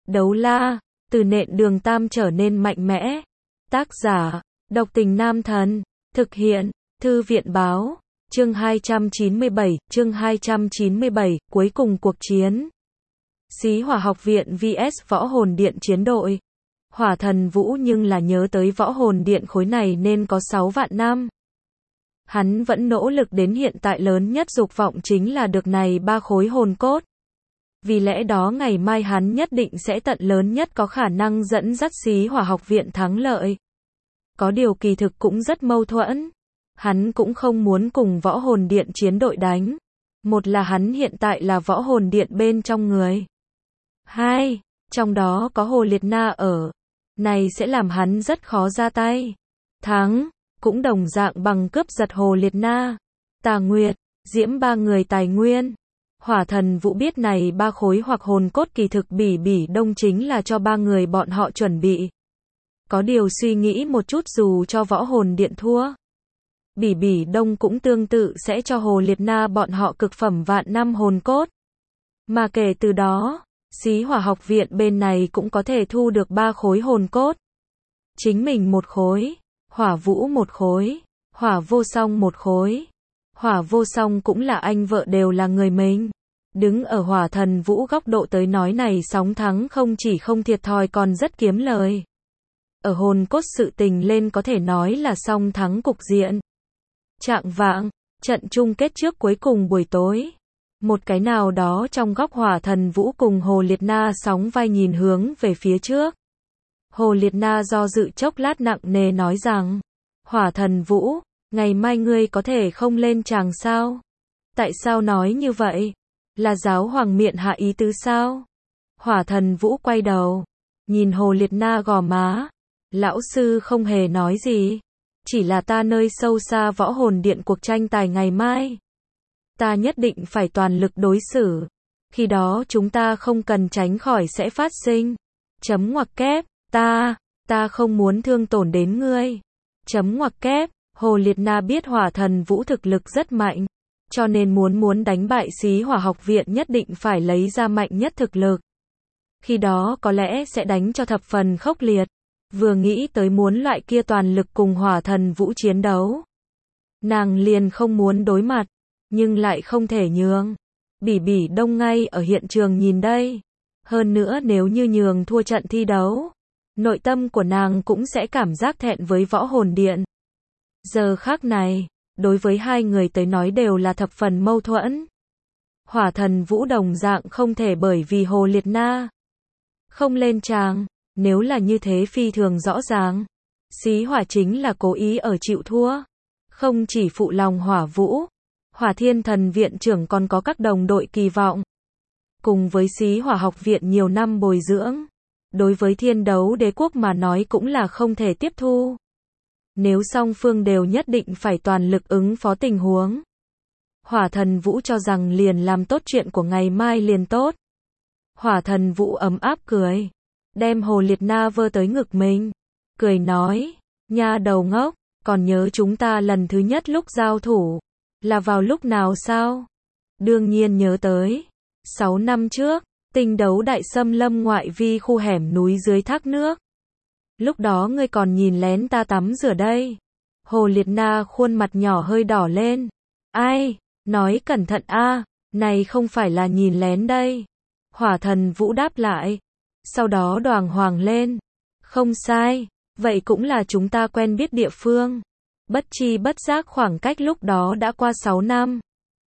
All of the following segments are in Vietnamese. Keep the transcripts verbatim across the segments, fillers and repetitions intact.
Đấu la, từ nện đường tam trở nên mạnh mẽ. Tác giả, độc tình nam thần. Thực hiện, thư viện báo. Chương hai trăm chín mươi bảy, chương hai trăm chín mươi bảy, cuối cùng cuộc chiến. Xí Hỏa học viện vs Võ Hồn Điện chiến đội. Hỏa Thần Vũ nhưng là nhớ tới Võ Hồn Điện khối này nên có sáu vạn năm. Hắn vẫn nỗ lực đến hiện tại, lớn nhất dục vọng chính là được này ba khối hồn cốt. Vì lẽ đó ngày mai hắn nhất định sẽ tận lớn nhất có khả năng dẫn dắt Xí Hỏa học viện thắng lợi. Có điều kỳ thực cũng rất mâu thuẫn. Hắn cũng không muốn cùng Võ Hồn Điện chiến đội đánh. Một là hắn hiện tại là Võ Hồn Điện bên trong người. Hai, trong đó có Hồ Liệt Na ở. Này sẽ làm hắn rất khó ra tay. Thắng, cũng đồng dạng bằng cướp giật Hồ Liệt Na, Tà Nguyệt, Diễm ba người tài nguyên. Hỏa Thần Vũ biết này ba khối hoặc hồn cốt kỳ thực Bỉ Bỉ Đông chính là cho ba người bọn họ chuẩn bị. Có điều suy nghĩ một chút, dù cho Võ Hồn Điện thua, Bỉ Bỉ Đông cũng tương tự sẽ cho Hồ Liệt Na bọn họ cực phẩm vạn năm hồn cốt. Mà kể từ đó, Xí Hỏa học viện bên này cũng có thể thu được ba khối hồn cốt. Chính mình một khối, Hỏa Vũ một khối, Hỏa Vô Song một khối. Hỏa Vô Song cũng là anh vợ, đều là người mình. Đứng ở Hỏa Thần Vũ góc độ tới nói, này sóng thắng không chỉ không thiệt thòi còn rất kiếm lời. Ở hồn cốt sự tình lên có thể nói là song thắng cục diện. Trạng vạng, trận chung kết trước cuối cùng buổi tối. Một cái nào đó trong góc Hỏa Thần Vũ cùng Hồ Liệt Na sóng vai nhìn hướng về phía trước. Hồ Liệt Na do dự chốc lát nặng nề nói rằng, Hỏa Thần Vũ, ngày mai ngươi có thể không lên tràng sao? Tại sao nói như vậy? Là giáo hoàng miệng hạ ý tứ sao? Hỏa Thần Vũ quay đầu, nhìn Hồ Liệt Na gò má. Lão sư không hề nói gì. Chỉ là ta nơi sâu xa Võ Hồn Điện cuộc tranh tài ngày mai. Ta nhất định phải toàn lực đối xử. Khi đó chúng ta không cần tránh khỏi sẽ phát sinh. Chấm ngoặc kép, ta, ta không muốn thương tổn đến ngươi. Chấm ngoặc kép, Hồ Liệt Na biết Hỏa Thần Vũ thực lực rất mạnh. Cho nên muốn muốn đánh bại Xí Hỏa học viện nhất định phải lấy ra mạnh nhất thực lực. Khi đó có lẽ sẽ đánh cho thập phần khốc liệt. Vừa nghĩ tới muốn loại kia toàn lực cùng Hỏa Thần Vũ chiến đấu, nàng liền không muốn đối mặt, nhưng lại không thể nhường. Bỉ Bỉ Đông ngay ở hiện trường nhìn đây. Hơn nữa nếu như nhường thua trận thi đấu, nội tâm của nàng cũng sẽ cảm giác thẹn với Võ Hồn Điện. Giờ khác này, đối với hai người tới nói đều là thập phần mâu thuẫn. Hỏa Thần Vũ đồng dạng không thể bởi vì Hồ Liệt Na không lên tràng. Nếu là như thế phi thường rõ ràng. Xí Hỏa chính là cố ý ở chịu thua. Không chỉ phụ lòng Hỏa Vũ, Hỏa Thiên Thần viện trưởng còn có các đồng đội kỳ vọng. Cùng với Xí Hỏa học viện nhiều năm bồi dưỡng, đối với Thiên Đấu Đế quốc mà nói cũng là không thể tiếp thu. Nếu song phương đều nhất định phải toàn lực ứng phó tình huống, Hỏa Thần Vũ cho rằng liền làm tốt chuyện của ngày mai liền tốt. Hỏa Thần Vũ ấm áp cười, đem Hồ Liệt Na vơ tới ngực mình, cười nói, nha đầu ngốc, còn nhớ chúng ta lần thứ nhất lúc giao thủ, là vào lúc nào sao? Đương nhiên nhớ tới, sáu năm trước, Tinh Đấu Đại Xâm Lâm ngoại vi khu hẻm núi dưới thác nước. Lúc đó ngươi còn nhìn lén ta tắm rửa đây. Hồ Liệt Na khuôn mặt nhỏ hơi đỏ lên. Ai, nói cẩn thận a, này không phải là nhìn lén đây. Hỏa Thần Vũ đáp lại. Sau đó đoàng hoàng lên. Không sai, vậy cũng là chúng ta quen biết địa phương. Bất chi bất giác khoảng cách lúc đó đã qua sáu năm.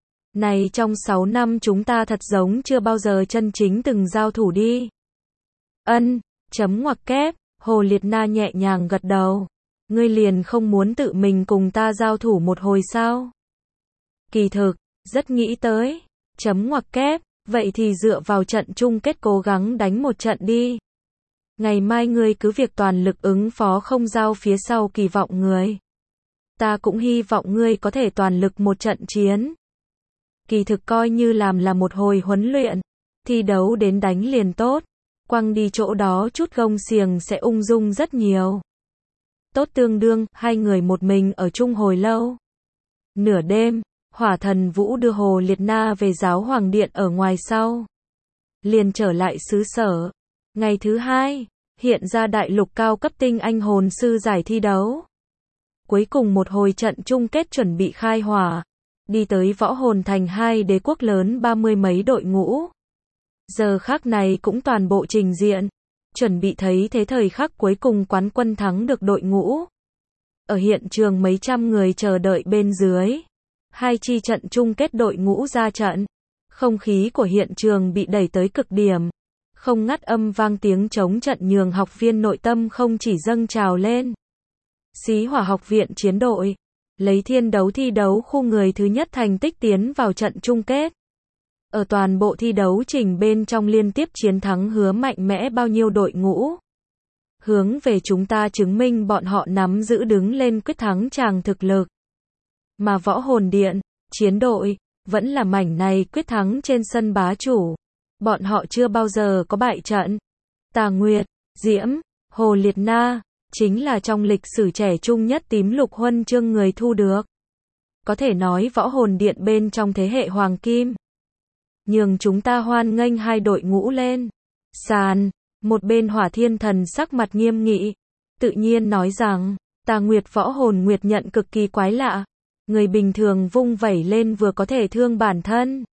Này trong sáu năm chúng ta thật giống chưa bao giờ chân chính từng giao thủ đi. Ân, chấm ngoặc kép, Hồ Liệt Na nhẹ nhàng gật đầu. Ngươi liền không muốn tự mình cùng ta giao thủ một hồi sao? Kỳ thực, rất nghĩ tới. Chấm ngoặc kép. Vậy thì dựa vào trận chung kết cố gắng đánh một trận đi. Ngày mai ngươi cứ việc toàn lực ứng phó, không giao phía sau kỳ vọng người. Ta cũng hy vọng ngươi có thể toàn lực một trận chiến. Kỳ thực coi như làm là một hồi huấn luyện. Thi đấu đến đánh liền tốt. Quăng đi chỗ đó chút gông xiềng sẽ ung dung rất nhiều. Tốt tương đương, hai người một mình ở chung hồi lâu. Nửa đêm, Hỏa Thần Vũ đưa Hồ Liệt Na về giáo hoàng điện ở ngoài sau. Liền trở lại xứ sở. Ngày thứ hai, hiện ra đại lục cao cấp tinh anh hồn sư giải thi đấu. Cuối cùng một hồi trận chung kết chuẩn bị khai hỏa. Đi tới võ hồn thành hai đế quốc lớn ba mươi mấy đội ngũ. Giờ khắc này cũng toàn bộ trình diện. Chuẩn bị thấy thế thời khắc cuối cùng quán quân thắng được đội ngũ. Ở hiện trường mấy trăm người chờ đợi bên dưới. Hai chi trận chung kết đội ngũ ra trận. Không khí của hiện trường bị đẩy tới cực điểm. Không ngắt âm vang tiếng trống trận nhường học viên nội tâm không chỉ dâng trào lên. Xí Hỏa học viện chiến đội. Lấy thiên đấu thi đấu khu người thứ nhất thành tích tiến vào trận chung kết. Ở toàn bộ thi đấu trình bên trong liên tiếp chiến thắng hứa mạnh mẽ bao nhiêu đội ngũ. Hướng về chúng ta chứng minh bọn họ nắm giữ đứng lên quyết thắng chàng thực lực. Mà võ hồn điện, chiến đội, vẫn là mảnh này quyết thắng trên sân bá chủ. Bọn họ chưa bao giờ có bại trận. Tà Nguyệt, Diễm, Hồ Liệt Na, chính là trong lịch sử trẻ trung nhất tím lục huân chương người thu được. Có thể nói võ hồn điện bên trong thế hệ hoàng kim. Nhường chúng ta hoan nghênh hai đội ngũ lên. Sàn, một bên Hỏa Thiên Thần sắc mặt nghiêm nghị. Tự nhiên nói rằng, Tà Nguyệt võ hồn nguyệt nhận cực kỳ quái lạ. Người bình thường vung vẩy lên vừa có thể thương bản thân.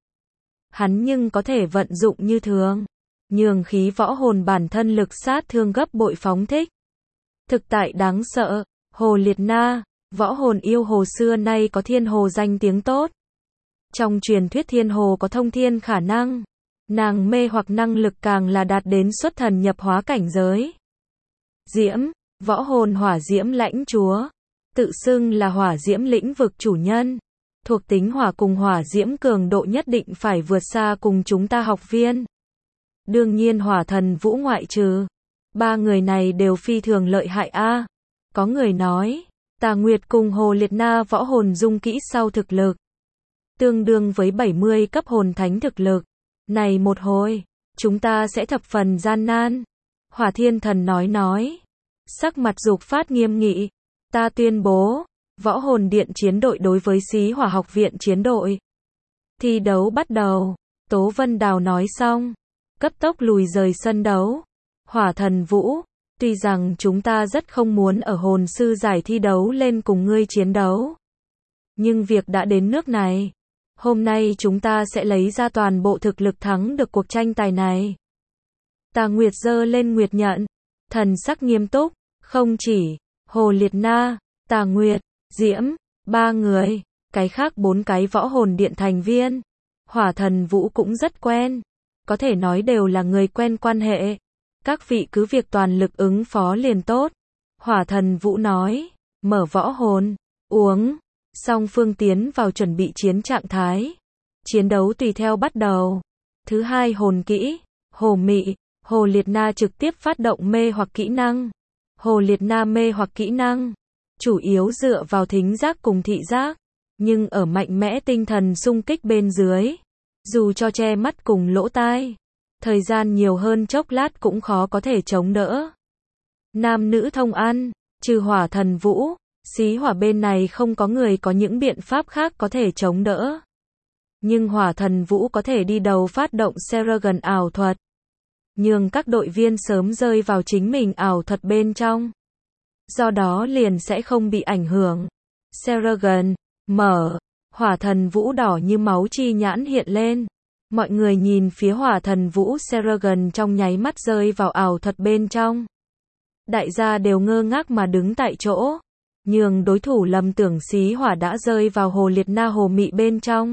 Hắn nhưng có thể vận dụng như thường. Nhường khí võ hồn bản thân lực sát thương gấp bội phóng thích. Thực tại đáng sợ, Hồ Liệt Na, võ hồn yêu hồ xưa nay có thiên hồ danh tiếng tốt. Trong truyền thuyết thiên hồ có thông thiên khả năng. Nàng mê hoặc năng lực càng là đạt đến xuất thần nhập hóa cảnh giới. Diễm, võ hồn hỏa diễm lãnh chúa. Tự xưng là hỏa diễm lĩnh vực chủ nhân. Thuộc tính hỏa cùng hỏa diễm cường độ nhất định phải vượt xa cùng chúng ta học viên. Đương nhiên Hỏa Thần Vũ ngoại trừ. Ba người này đều phi thường lợi hại a. À. Có người nói, Tà Nguyệt cùng Hồ Liệt Na võ hồn dung kỹ sau thực lực. Tương đương với bảy mươi cấp hồn thánh thực lực. Này một hồi, chúng ta sẽ thập phần gian nan. Hỏa Thiên Thần nói nói. Sắc mặt dục phát nghiêm nghị. Ta tuyên bố, võ hồn điện chiến đội đối với Xí Hỏa học viện chiến đội. Thi đấu bắt đầu. Tố Vân Đào nói xong. Cấp tốc lùi rời sân đấu. Hỏa Thần Vũ, tuy rằng chúng ta rất không muốn ở hồn sư giải thi đấu lên cùng ngươi chiến đấu. Nhưng việc đã đến nước này. Hôm nay chúng ta sẽ lấy ra toàn bộ thực lực thắng được cuộc tranh tài này. Tà Nguyệt giơ lên nguyệt nhận. Thần sắc nghiêm túc. Không chỉ, Hồ Liệt Na, Tà Nguyệt, Diễm, ba người. Cái khác bốn cái võ hồn điện thành viên. Hỏa Thần Vũ cũng rất quen. Có thể nói đều là người quen quan hệ. Các vị cứ việc toàn lực ứng phó liền tốt. Hỏa Thần Vũ nói. Mở võ hồn. Uống. Song phương tiến vào chuẩn bị chiến trạng thái. Chiến đấu tùy theo bắt đầu. Thứ hai hồn kỹ. Hồ Mị. Hồ Liệt Na trực tiếp phát động mê hoặc kỹ năng. Hồ Liệt Na mê hoặc kỹ năng. Chủ yếu dựa vào thính giác cùng thị giác. Nhưng ở mạnh mẽ tinh thần xung kích bên dưới. Dù cho che mắt cùng lỗ tai. Thời gian nhiều hơn chốc lát cũng khó có thể chống đỡ. Nam nữ thông ăn. Trừ Hỏa Thần Vũ. Xí Hỏa bên này không có người có những biện pháp khác có thể chống đỡ. Nhưng Hỏa Thần Vũ có thể đi đầu phát động Seragon ảo thuật. Nhường các đội viên sớm rơi vào chính mình ảo thuật bên trong. Do đó liền sẽ không bị ảnh hưởng. Seragon, mở. Hỏa Thần Vũ đỏ như máu chi nhãn hiện lên. Mọi người nhìn phía Hỏa Thần Vũ Seragon trong nháy mắt rơi vào ảo thuật bên trong. Đại gia đều ngơ ngác mà đứng tại chỗ. Nhường đối thủ lầm tưởng Xí Hỏa đã rơi vào Hồ Liệt Na Hồ Mị bên trong.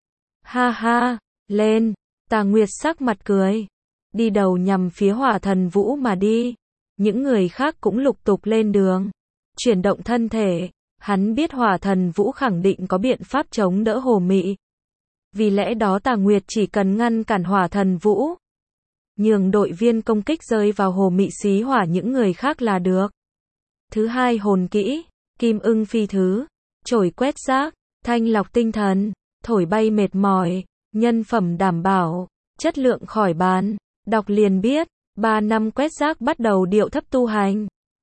Ha ha, lên. Tà Nguyệt sắc mặt cười. Đi đầu nhằm phía Hỏa Thần Vũ mà đi. Những người khác cũng lục tục lên đường. Chuyển động thân thể. Hắn biết Hỏa Thần Vũ khẳng định có biện pháp chống đỡ Hồ Mị. Vì lẽ đó Tà Nguyệt chỉ cần ngăn cản Hỏa Thần Vũ. Nhường đội viên công kích rơi vào Hồ Mị Xí Hỏa những người khác là được. Thứ hai hồn kỹ. Kim ưng phi thứ. Chổi quét rác. Thanh lọc tinh thần. Thổi bay mệt mỏi. Nhân phẩm đảm bảo. Chất lượng khỏi bàn. Đọc liền biết. Ba năm quét rác bắt đầu điệu thấp tu hành.